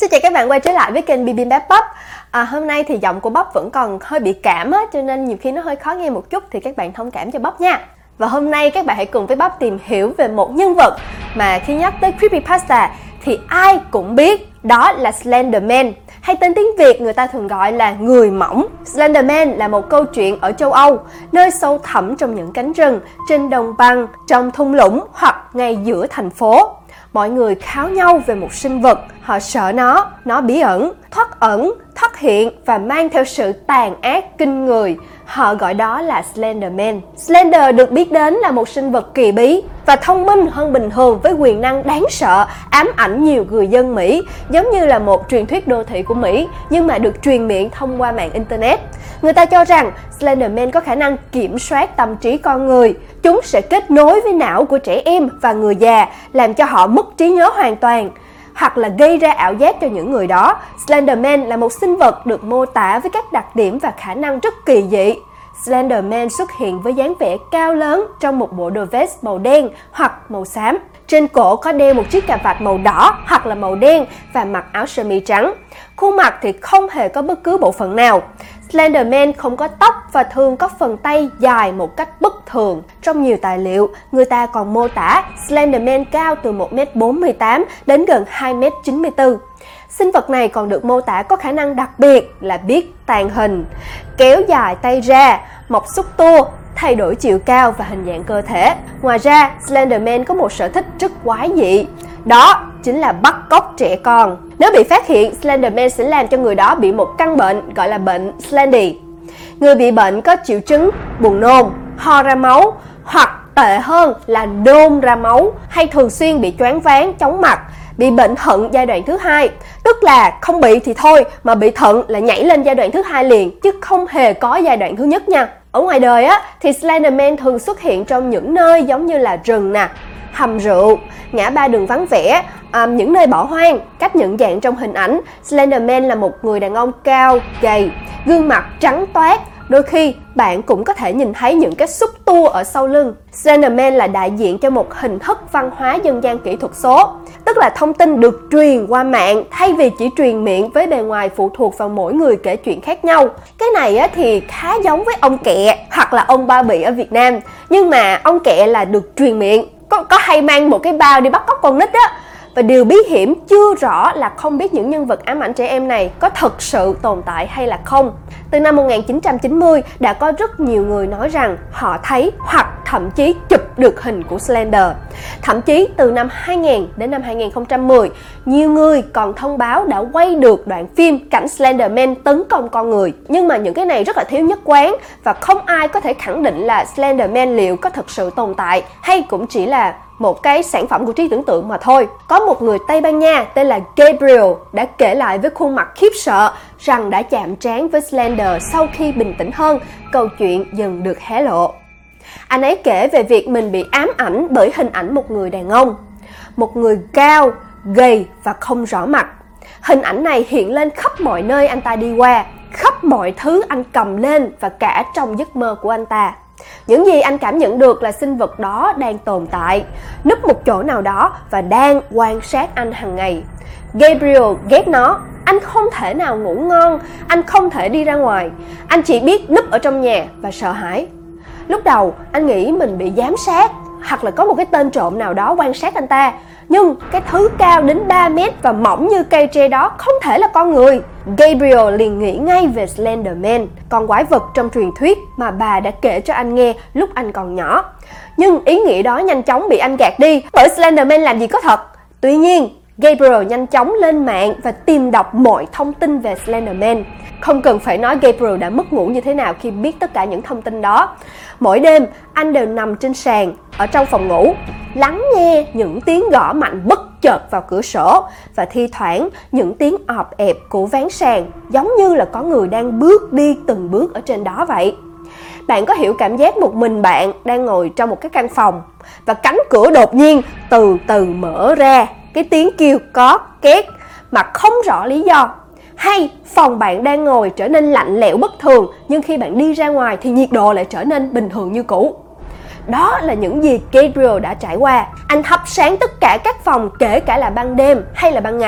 chào các bạn quay trở lại với kênh Bibimbap Bắp. Hôm nay thì giọng của Bắp vẫn còn hơi bị cảm á, cho nên nhiều khi nó hơi khó nghe một chút thì các bạn thông cảm cho Bắp nha. Và hôm nay các bạn hãy cùng với Bắp tìm hiểu về một nhân vật mà khi nhắc tới creepypasta thì ai cũng biết, đó là Slenderman, hay tên tiếng Việt người ta thường gọi là người mỏng. Slenderman là một câu chuyện ở châu Âu, nơi sâu thẳm trong những cánh rừng, trên đồng bằng, trong thung lũng hoặc ngay giữa thành phố. Mọi người kháo nhau về một sinh vật, họ sợ nó bí ẩn, thoát hiện và mang theo sự tàn ác kinh người. Họ gọi đó là Slenderman. Slender được biết đến là một sinh vật kỳ bí và thông minh hơn bình thường với quyền năng đáng sợ, ám ảnh nhiều người dân Mỹ, giống như là một truyền thuyết đô thị của Mỹ nhưng mà được truyền miệng thông qua mạng Internet. Người ta cho rằng Slenderman có khả năng kiểm soát tâm trí con người. Chúng sẽ kết nối với não của trẻ em và người già, làm cho họ mất trí nhớ hoàn toàn, hoặc là gây ra ảo giác cho những người đó. Slenderman là một sinh vật được mô tả với các đặc điểm và khả năng rất kỳ dị. Slenderman xuất hiện với dáng vẻ cao lớn trong một bộ đồ vest màu đen hoặc màu xám. Trên cổ có đeo một chiếc cà vạt màu đỏ hoặc là màu đen và mặc áo sơ mi trắng. Khuôn mặt thì không hề có bất cứ bộ phận nào. Slenderman không có tóc và thường có phần tay dài một cách bất thường. Trong nhiều tài liệu, người ta còn mô tả Slenderman cao từ 1m48 đến gần 2m94. Sinh vật này còn được mô tả có khả năng đặc biệt là biết tàng hình, kéo dài tay ra, mọc xúc tua, thay đổi chiều cao và hình dạng cơ thể. Ngoài ra, Slenderman có một sở thích rất quái dị, đó chính là bắt cóc trẻ con. Nếu bị phát hiện, Slenderman sẽ làm cho người đó bị một căn bệnh gọi là bệnh Slendy. Người bị bệnh có triệu chứng buồn nôn, ho ra máu, hoặc tệ hơn là nôn ra máu, hay thường xuyên bị choáng váng, chóng mặt, bị bệnh thận giai đoạn thứ 2, tức là không bị thì thôi, mà bị thận là nhảy lên giai đoạn thứ 2 liền, chứ không hề có giai đoạn thứ nhất nha. Ở ngoài đời á, thì Slenderman thường xuất hiện trong những nơi giống như là rừng nè, hầm rượu, ngã ba đường vắng vẻ, những nơi bỏ hoang. Cách nhận dạng trong hình ảnh, Slenderman là một người đàn ông cao, gầy, gương mặt trắng toát. Đôi khi bạn cũng có thể nhìn thấy những cái xúc tua ở sau lưng. Slenderman là đại diện cho một hình thức văn hóa dân gian kỹ thuật số, tức là thông tin được truyền qua mạng thay vì chỉ truyền miệng với bề ngoài phụ thuộc vào mỗi người kể chuyện khác nhau. Cái này thì khá giống với ông Kẹ hoặc là ông Ba Bị ở Việt Nam, nhưng mà ông Kẹ là được truyền miệng, có hay mang một cái bao đi bắt cóc con nít á. Và điều bí hiểm chưa rõ là không biết những nhân vật ám ảnh trẻ em này có thực sự tồn tại hay là không. Từ năm 1990 đã có rất nhiều người nói rằng họ thấy hoặc thậm chí chụp được hình của Slender. Thậm chí từ năm 2000 đến năm 2010, nhiều người còn thông báo đã quay được đoạn phim cảnh Slenderman tấn công con người. Nhưng mà những cái này rất là thiếu nhất quán và không ai có thể khẳng định là Slenderman liệu có thực sự tồn tại hay cũng chỉ là một cái sản phẩm của trí tưởng tượng mà thôi. Có một người Tây Ban Nha tên là Gabriel đã kể lại với khuôn mặt khiếp sợ rằng đã chạm trán với Slender sau khi bình tĩnh hơn, câu chuyện dần được hé lộ. Anh ấy kể về việc mình bị ám ảnh bởi hình ảnh một người đàn ông, một người cao, gầy và không rõ mặt. Hình ảnh này hiện lên khắp mọi nơi anh ta đi qua, khắp mọi thứ anh cầm lên và cả trong giấc mơ của anh ta. Những gì anh cảm nhận được là sinh vật đó đang tồn tại, núp một chỗ nào đó và đang quan sát anh hàng ngày. Gabriel ghét nó, anh không thể nào ngủ ngon, anh không thể đi ra ngoài, anh chỉ biết núp ở trong nhà và sợ hãi. Lúc đầu anh nghĩ mình bị giám sát hoặc là có một cái tên trộm nào đó quan sát anh ta, nhưng cái thứ cao đến 3 mét và mỏng như cây tre đó không thể là con người. Gabriel liền nghĩ ngay về Slenderman, con quái vật trong truyền thuyết mà bà đã kể cho anh nghe lúc anh còn nhỏ. Nhưng ý nghĩ đó nhanh chóng bị anh gạt đi, bởi Slenderman làm gì có thật. Tuy nhiên, Gabriel nhanh chóng lên mạng và tìm đọc mọi thông tin về Slenderman. Không cần phải nói Gabriel đã mất ngủ như thế nào khi biết tất cả những thông tin đó. Mỗi đêm, anh đều nằm trên sàn, ở trong phòng ngủ, lắng nghe những tiếng gõ mạnh bất chợt vào cửa sổ và thi thoảng những tiếng ọp ẹp của ván sàn, giống như là có người đang bước đi từng bước ở trên đó vậy. Bạn có hiểu cảm giác một mình bạn đang ngồi trong một cái căn phòng và cánh cửa đột nhiên từ từ mở ra, cái tiếng kêu cót két mà không rõ lý do. Hay phòng bạn đang ngồi trở nên lạnh lẽo bất thường, nhưng khi bạn đi ra ngoài thì nhiệt độ lại trở nên bình thường như cũ. Đó là những gì Gabriel đã trải qua. Anh thắp sáng tất cả các phòng, kể cả là ban đêm hay là ban ngày.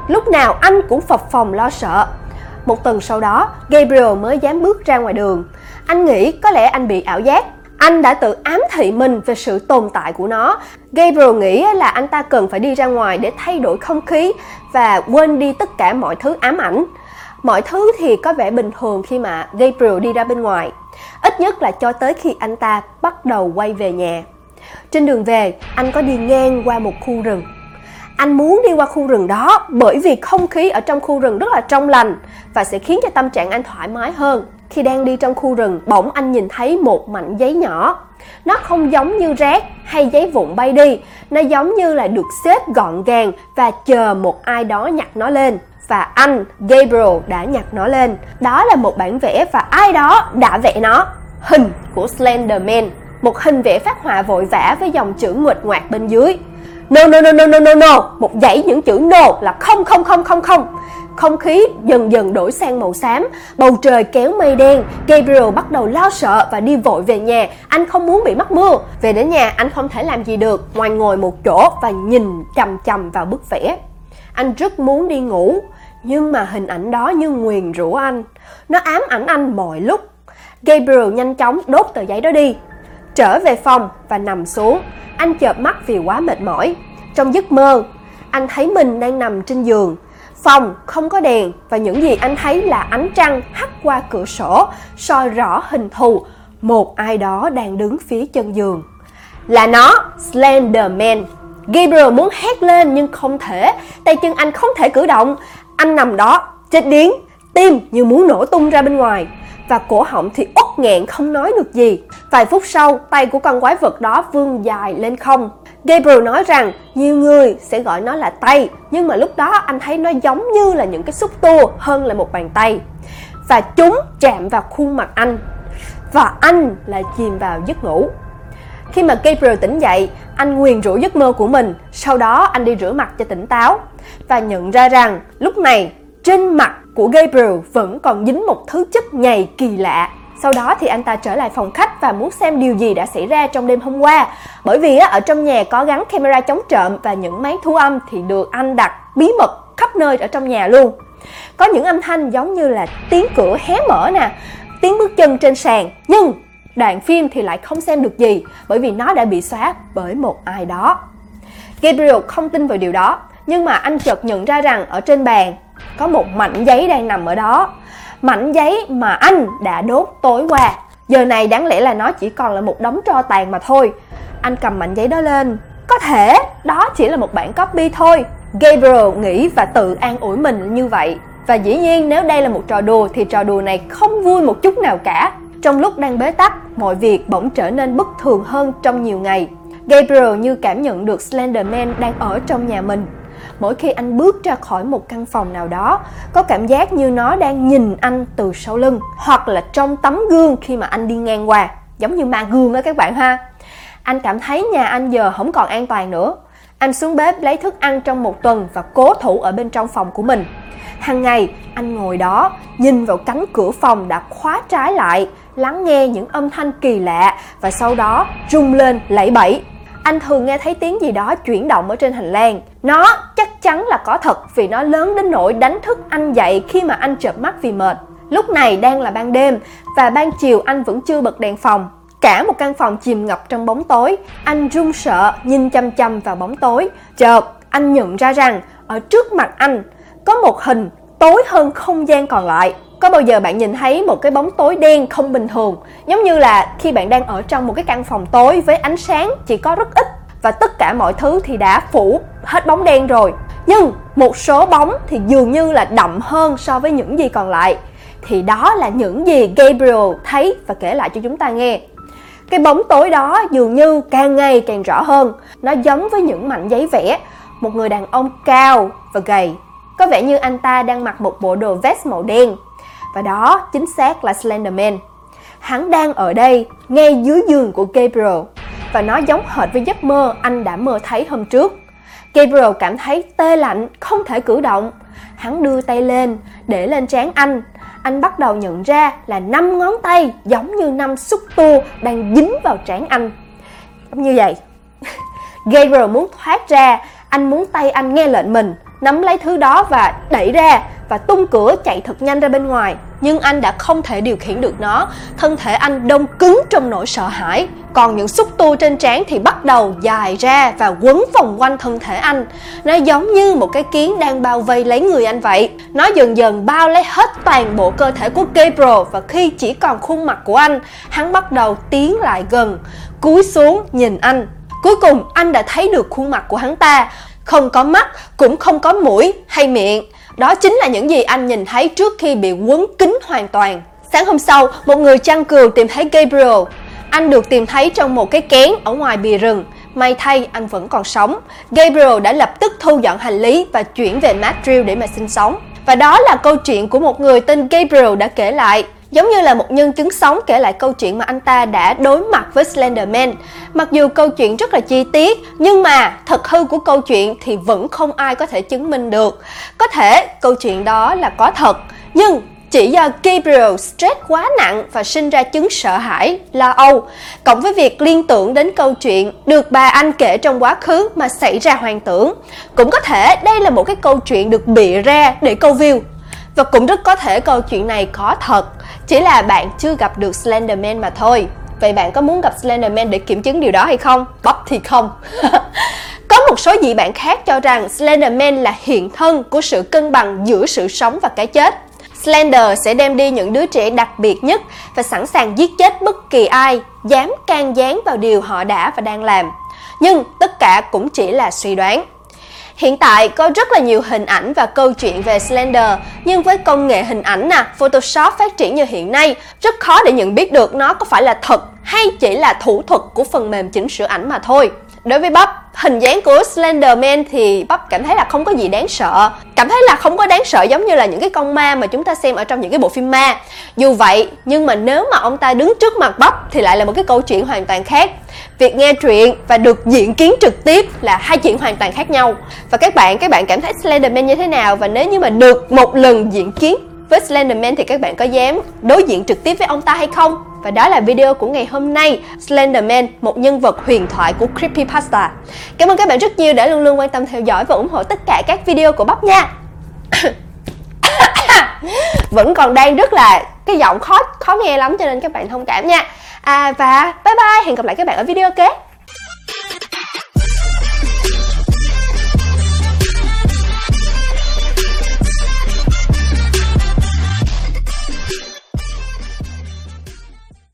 lúc nào anh cũng phập phồng lo sợ. Một tuần sau đó, Gabriel mới dám bước ra ngoài đường. Anh nghĩ có lẽ anh bị ảo giác. Anh đã tự ám thị mình về sự tồn tại của nó. Gabriel nghĩ là anh ta cần phải đi ra ngoài để thay đổi không khí và quên đi tất cả mọi thứ ám ảnh. Mọi thứ thì có vẻ bình thường khi mà Gabriel đi ra bên ngoài. Ít nhất là cho tới khi anh ta bắt đầu quay về nhà. Trên đường về, anh có đi ngang qua một khu rừng. Anh muốn đi qua khu rừng đó bởi vì không khí ở trong khu rừng rất là trong lành và sẽ khiến cho tâm trạng anh thoải mái hơn. Khi đang đi trong khu rừng, bỗng anh nhìn thấy một mảnh giấy nhỏ. Nó không giống như rác hay giấy vụn bay đi, nó giống như là được xếp gọn gàng và chờ một ai đó nhặt nó lên. Và anh, Gabriel, đã nhặt nó lên. Đó là một bản vẽ và ai đó đã vẽ nó. Hình của Slender Man. Một hình vẽ phác họa vội vã với dòng chữ nguệch ngoạc bên dưới. No, no, no, no, no, no, no. Một dãy những chữ no là không, không, không, không, không. Không khí dần dần đổi sang màu xám, bầu trời kéo mây đen. Gabriel bắt đầu lo sợ và đi vội về nhà. Anh không muốn bị mắc mưa. Về đến nhà, anh không thể làm gì được ngoài ngồi một chỗ và nhìn chằm chằm vào bức vẽ. Anh rất muốn đi ngủ, nhưng mà hình ảnh đó như nguyền rủa anh. Nó ám ảnh anh mọi lúc. Gabriel nhanh chóng đốt tờ giấy đó đi. Trở về phòng và nằm xuống. Anh chợp mắt vì quá mệt mỏi. Trong giấc mơ, anh thấy mình đang nằm trên giường. Phòng không có đèn và những gì anh thấy là ánh trăng hắt qua cửa sổ, soi rõ hình thù một ai đó đang đứng phía chân giường. Là nó, Slender Man. Gabriel muốn hét lên nhưng không thể. Tay chân anh không thể cử động. Anh nằm đó, chết điếng, tim như muốn nổ tung ra bên ngoài. Và cổ họng thì uất nghẹn không nói được gì. Vài phút sau, tay của con quái vật đó vươn dài lên không. Gabriel nói rằng nhiều người sẽ gọi nó là tay, nhưng mà lúc đó anh thấy nó giống như là những cái xúc tua hơn là một bàn tay. Và chúng chạm vào khuôn mặt anh. Và anh lại chìm vào giấc ngủ. Khi mà Gabriel tỉnh dậy, anh nguyền rủa giấc mơ của mình. Sau đó anh đi rửa mặt cho tỉnh táo. Và nhận ra rằng lúc này trên mặt của Gabriel vẫn còn dính một thứ chất nhầy kỳ lạ. Sau đó thì anh ta trở lại phòng khách và muốn xem điều gì đã xảy ra trong đêm hôm qua. Bởi vì ở trong nhà có gắn camera chống trộm và những máy thu âm thì được anh đặt bí mật khắp nơi ở trong nhà luôn. Có những âm thanh giống như là tiếng cửa hé mở nè, tiếng bước chân trên sàn. Nhưng đoạn phim thì lại không xem được gì bởi vì nó đã bị xóa bởi một ai đó. Gabriel không tin vào điều đó, nhưng mà anh chợt nhận ra rằng ở trên bàn có một mảnh giấy đang nằm ở đó. Mảnh giấy mà anh đã đốt tối qua. Giờ này đáng lẽ là nó chỉ còn là một đống tro tàn mà thôi. Anh cầm mảnh giấy đó lên. Có thể đó chỉ là một bản copy thôi. Gabriel nghĩ và tự an ủi mình như vậy. Và dĩ nhiên nếu đây là một trò đùa thì trò đùa này không vui một chút nào cả. Trong lúc đang bế tắc, mọi việc bỗng trở nên bất thường hơn trong nhiều ngày. Gabriel như cảm nhận được Slender Man đang ở trong nhà mình. Mỗi khi anh bước ra khỏi một căn phòng nào đó, có cảm giác như nó đang nhìn anh từ sau lưng, hoặc là trong tấm gương khi mà anh đi ngang qua, giống như ma gương đó các bạn ha. Anh cảm thấy nhà anh giờ không còn an toàn nữa. Anh xuống bếp lấy thức ăn trong một tuần và cố thủ ở bên trong phòng của mình. Hàng ngày, anh ngồi đó, nhìn vào cánh cửa phòng đã khóa trái lại, lắng nghe những âm thanh kỳ lạ và sau đó rung lên lẫy bẫy. Anh thường nghe thấy tiếng gì đó chuyển động ở trên hành lang. Nó chắc chắn là có thật vì nó lớn đến nỗi đánh thức anh dậy khi mà anh chợp mắt vì mệt. Lúc này đang là ban đêm và ban chiều anh vẫn chưa bật đèn phòng. Cả một căn phòng chìm ngập trong bóng tối. Anh run sợ nhìn chăm chăm vào bóng tối. Chợt anh nhận ra rằng ở trước mặt anh có một hình tối hơn không gian còn lại. Có bao giờ bạn nhìn thấy một cái bóng tối đen không bình thường, giống như là khi bạn đang ở trong một cái căn phòng tối với ánh sáng chỉ có rất ít và tất cả mọi thứ thì đã phủ hết bóng đen rồi. Nhưng một số bóng thì dường như là đậm hơn so với những gì còn lại. Thì đó là những gì Gabriel thấy và kể lại cho chúng ta nghe. Cái bóng tối đó dường như càng ngày càng rõ hơn. Nó giống với những mảnh giấy vẽ. Một người đàn ông cao và gầy. Có vẻ như anh ta đang mặc một bộ đồ vest màu đen. Và đó chính xác là Slender Man. Hắn đang ở đây, ngay dưới giường của Gabriel. Và nó giống hệt với giấc mơ anh đã mơ thấy hôm trước. Gabriel cảm thấy tê lạnh, không thể cử động. Hắn đưa tay lên, để lên trán anh. Anh bắt đầu nhận ra là 5 ngón tay giống như 5 xúc tua đang dính vào trán anh. Giống như vậy. Gabriel muốn thoát ra, anh muốn tay anh nghe lệnh mình. nắm lấy thứ đó và đẩy ra và tung cửa chạy thật nhanh ra bên ngoài. Nhưng anh đã không thể điều khiển được nó. Thân thể anh đông cứng trong nỗi sợ hãi. Còn những xúc tu trên trán thì bắt đầu dài ra và quấn vòng quanh thân thể anh. Nó giống như một cái kiến đang bao vây lấy người anh vậy. Nó dần dần bao lấy hết toàn bộ cơ thể của Gabriel. Và khi chỉ còn khuôn mặt của anh, hắn bắt đầu tiến lại gần, cúi xuống nhìn anh. Cuối cùng anh đã thấy được khuôn mặt của hắn ta. Không có mắt, cũng không có mũi hay miệng. Đó chính là những gì anh nhìn thấy trước khi bị quấn kín hoàn toàn. Sáng hôm sau, một người chăn cừu tìm thấy Gabriel. Anh được tìm thấy trong một cái kén ở ngoài bìa rừng. May thay anh vẫn còn sống. Gabriel đã lập tức thu dọn hành lý và chuyển về Madrid để mà sinh sống. Và đó là câu chuyện của một người tên Gabriel đã kể lại. Giống như là một nhân chứng sống kể lại câu chuyện mà anh ta đã đối mặt với Slender Man. Mặc dù câu chuyện rất là chi tiết, nhưng mà thật hư của câu chuyện thì vẫn không ai có thể chứng minh được. Có thể câu chuyện đó là có thật, nhưng chỉ do Gabriel stress quá nặng và sinh ra chứng sợ hãi, lo âu, cộng với việc liên tưởng đến câu chuyện được bà anh kể trong quá khứ mà xảy ra hoang tưởng. Cũng có thể đây là một cái câu chuyện được bịa ra để câu view. Và cũng rất có thể câu chuyện này có thật, chỉ là bạn chưa gặp được Slender Man mà thôi. Vậy bạn có muốn gặp Slender Man để kiểm chứng điều đó hay không? Bắp thì không. Có một số dị bạn khác cho rằng Slender Man là hiện thân của sự cân bằng giữa sự sống và cái chết. Slender sẽ đem đi những đứa trẻ đặc biệt nhất và sẵn sàng giết chết bất kỳ ai dám can gián vào điều họ đã và đang làm. Nhưng tất cả cũng chỉ là suy đoán. Hiện tại có rất là nhiều hình ảnh và câu chuyện về Slender, nhưng với công nghệ hình ảnh Photoshop phát triển như hiện nay, rất khó để nhận biết được nó có phải là thật hay chỉ là thủ thuật của phần mềm chỉnh sửa ảnh mà thôi. Đối với Bắp, hình dáng của Slender Man thì Bắp cảm thấy là không có gì đáng sợ. Cảm thấy là không có đáng sợ giống như là những cái con ma mà chúng ta xem ở trong những cái bộ phim ma. Dù vậy, nhưng mà nếu mà ông ta đứng trước mặt Bắp thì lại là một cái câu chuyện hoàn toàn khác. Việc nghe truyện và được diện kiến trực tiếp là hai chuyện hoàn toàn khác nhau. Và các bạn cảm thấy Slender Man như thế nào? Và nếu như mà được một lần diện kiến với Slender Man thì các bạn có dám đối diện trực tiếp với ông ta hay không? Và đó là video của ngày hôm nay, Slender Man, một nhân vật huyền thoại của Creepypasta. Cảm ơn các bạn rất nhiều đã luôn luôn quan tâm theo dõi và ủng hộ tất cả các video của Bắp nha. Vẫn còn đang rất là cái giọng khó nghe lắm cho nên các bạn thông cảm nha. Và bye bye, hẹn gặp lại các bạn ở video kế.